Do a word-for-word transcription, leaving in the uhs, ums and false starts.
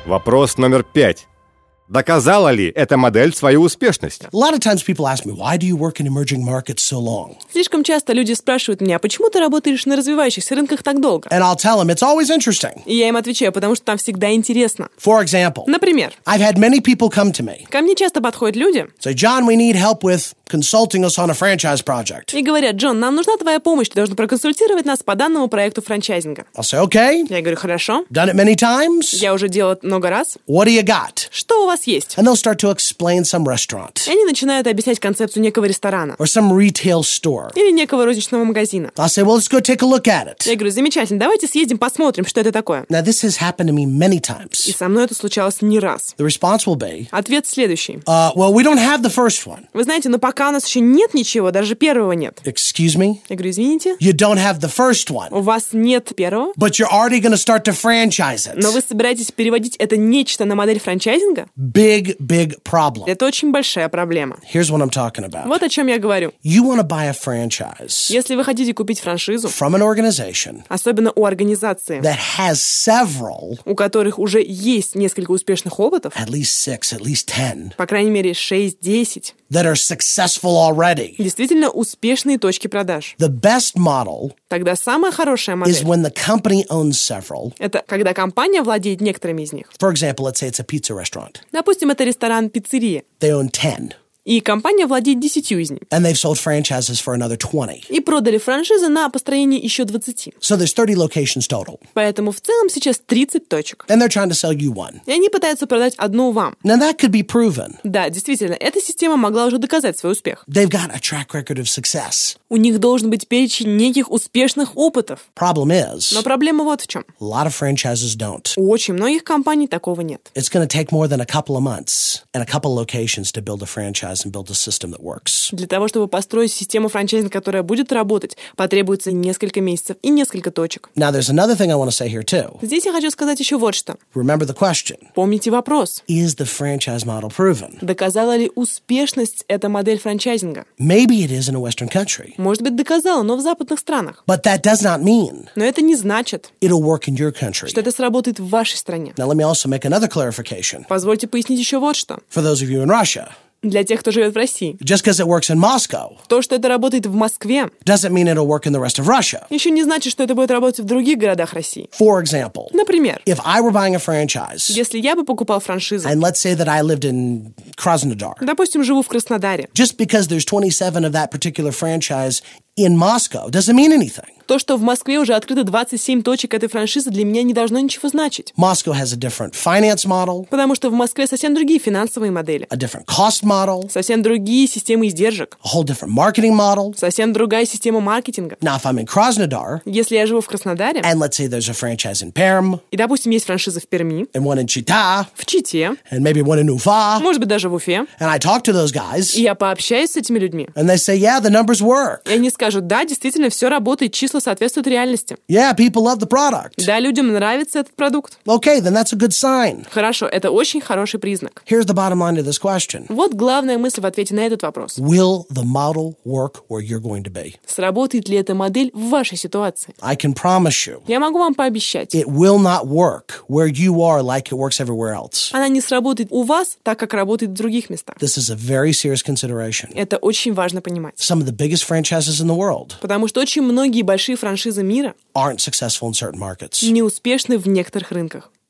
Вопрос номер пять. Доказала ли эта модель свою успешность? A lot of times people ask me, why do you work in emerging markets so long? Слишком часто люди спрашивают меня, почему ты работаешь на развивающихся рынках так долго? And I'll tell them it's always interesting. И я им отвечаю, потому что там всегда интересно. For example, Например, I've had many people come to me, ко мне часто подходят люди say, John, we need help with consulting us on a franchise project. и говорят: Джон, нам нужна твоя помощь, ты должен проконсультировать нас по данному проекту франчайзинга. I'll say, okay, Я говорю: хорошо, done it many times. я уже делал это много раз. What do you got? Что у вас есть? And they'll start to explain some restaurant И они начинают объяснять концепцию некого ресторана or some retail store. или некого розничного магазина. I'll say, well, let's go take a look at Я it. говорю: замечательно, давайте съездим, посмотрим, что это такое. Now, this has happened to me many И times. со мной это случалось не раз. The response will be, Ответ следующий. uh, well, we don't have the first one. Вы знаете, но пока у нас еще нет ничего, даже первого нет. Excuse me? Я говорю: извините, You don't have the first one, у вас нет первого, but you're already going to start to franchise но вы it. собираетесь переводить это нечто на модель франчайзинга? Big, big problem. Это очень большая проблема. Here's what I'm talking about. Вот о чем я говорю. You want to buy a franchise Если вы хотите купить франшизу, from an organization особенно у организации, that has several, у которых уже есть несколько успешных опытов, at least six, at least ten, по крайней мере шесть-десять, that are successful already, действительно успешные точки продаж, the best model тогда самая хорошая is модель when the company owns several. — это когда компания владеет некоторыми из них. For example, let's say it's a pizza restaurant. Допустим, это ресторан-пиццерия, They own ten, и компания владеет десятью из них. and they've sold franchises for another twenty. И продали франшизы на построение еще двадцати. So there's thirty locations total, Поэтому в целом сейчас тридцать точек. and they're trying to sell you one. И они пытаются продать одну вам. Now that could be proven. Да, действительно, эта система могла уже доказать свой успех. They've got a track record of success. У них должен быть перечень неких успешных опытов. Problem is, Но проблема вот в чем. a lot of franchises don't. У очень многих компаний такого нет. It's going to take more than a couple of months and a couple locations to build a franchise and build a system that works. Для того, чтобы построить систему франчайзинга, которая будет работать, потребуется несколько месяцев и несколько точек. Now, there's another thing I want to say here too. Здесь я хочу сказать еще вот что. Remember the question. Помните вопрос. Is the franchise model proven? Доказала ли успешность эта модель франчайзинга? Maybe it is in a Western country, Может быть, доказала, но в западных странах. but that does not mean Но это не значит, it'll work in your country. что это сработает в вашей стране. Now, let me also make another clarification Позвольте пояснить еще вот что. for those of you in Russia. Для тех, кто живет в России. Just because it works in Moscow То, что это работает в Москве, doesn't mean it'll work in the rest of Russia. еще не значит, что это будет работать в других городах России. For example, Например, if I were buying a franchise, если я бы покупал франшизу, and let's say that I lived in Krasnodar, допустим, живу в Краснодаре, just because there's twenty-seven of that particular franchise in Moscow doesn't mean anything. то, что в Москве уже открыто двадцать семь точек этой франшизы, для меня не должно ничего значить. Moscow has a different finance model, Потому что в Москве совсем другие финансовые модели, a different cost model, совсем другие системы издержек, a whole different marketing model. совсем другая система маркетинга. Now, if I'm in Krasnodar, Если я живу в Краснодаре, and let's say there's a franchise in Perm, и, допустим, есть франшиза в Перми, and one in Chita, в Чите, and maybe one in Ufa, может быть, даже в Уфе, and I talk to those guys, и я пообщаюсь с этими людьми, and they say, yeah, the numbers work. и они скажут: да, действительно, все работает, числа соответствуют реальности. Yeah, people love the product. Да, людям нравится этот продукт. Okay, then that's a good sign. Хорошо, это очень хороший признак. Here's the bottom line to this question. Вот главная мысль в ответе на этот вопрос. Will the model work where you're going to be? Сработает ли эта модель в вашей ситуации? I can promise you, Я могу вам пообещать, it will not work where you are like it works everywhere else. она не сработает у вас так, как работает в других местах. This is a very serious consideration. Это очень важно понимать. Some of the biggest franchises in the world Потому что очень многие большие франшизы мира aren't successful in certain markets. неуспешны в некоторых рынках.